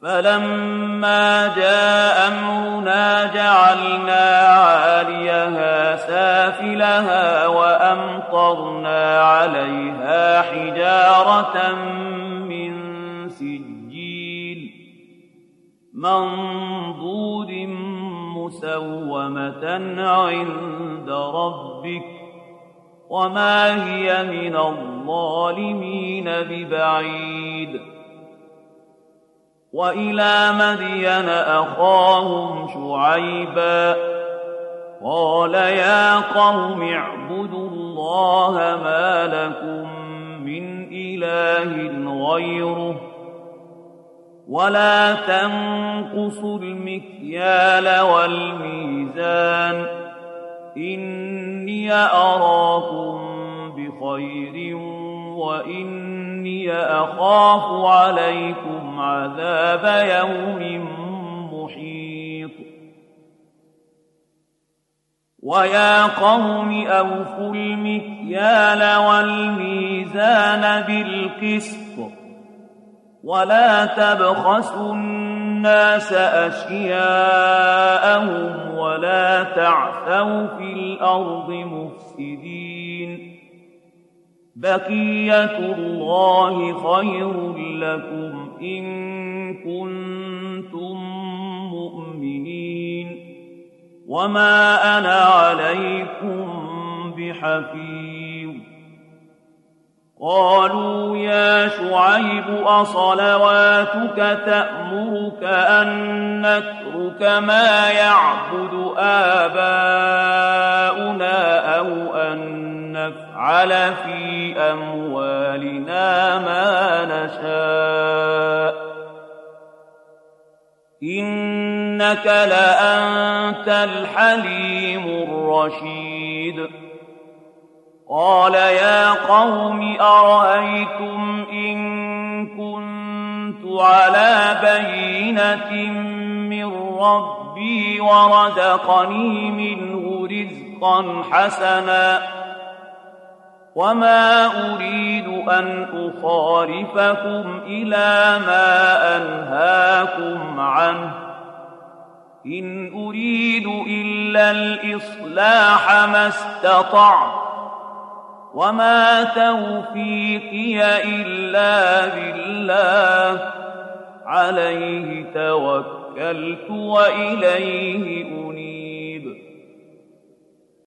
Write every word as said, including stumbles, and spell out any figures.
فلما جاء أمرنا جعلنا عاليها سافلها وأمطرنا عليها حجارة من سجيل منضود مسومة عند ربك وما هي من الظالمين ببعيد. وإلى مدين أخاهم شعيبا قال يا قوم اعبدوا الله ما لكم من إله غيره ولا تنقصوا المكيال والميزان إني أراكم بخير وإني أخاف عليكم عذاب يوم محيط. ويا قوم أوفوا المكيال والميزان بالقسط ولا تبخسوا الناس أشياءهم ولا تعثوا في الأرض مفسدين بقية الله خير لكم إن كنتم مؤمنين وما أنا عليكم بحفيظ. قالوا يا شعيب أصلواتك تأمرك أن نترك ما يعبد آباؤنا أو أن نفعل في أموالنا ما نشاء إنك لأنت الحليم الرشيد. قال يا قوم أرأيتم إن كنت على بينة من ربي ورزقني منه رزقا حسنا وما أريد أن أخالفكم إلى ما أنهاكم عنه إن أريد إلا الإصلاح ما استطعت وما توفيقي إلا بالله عليه توكلت وإليه أنيب.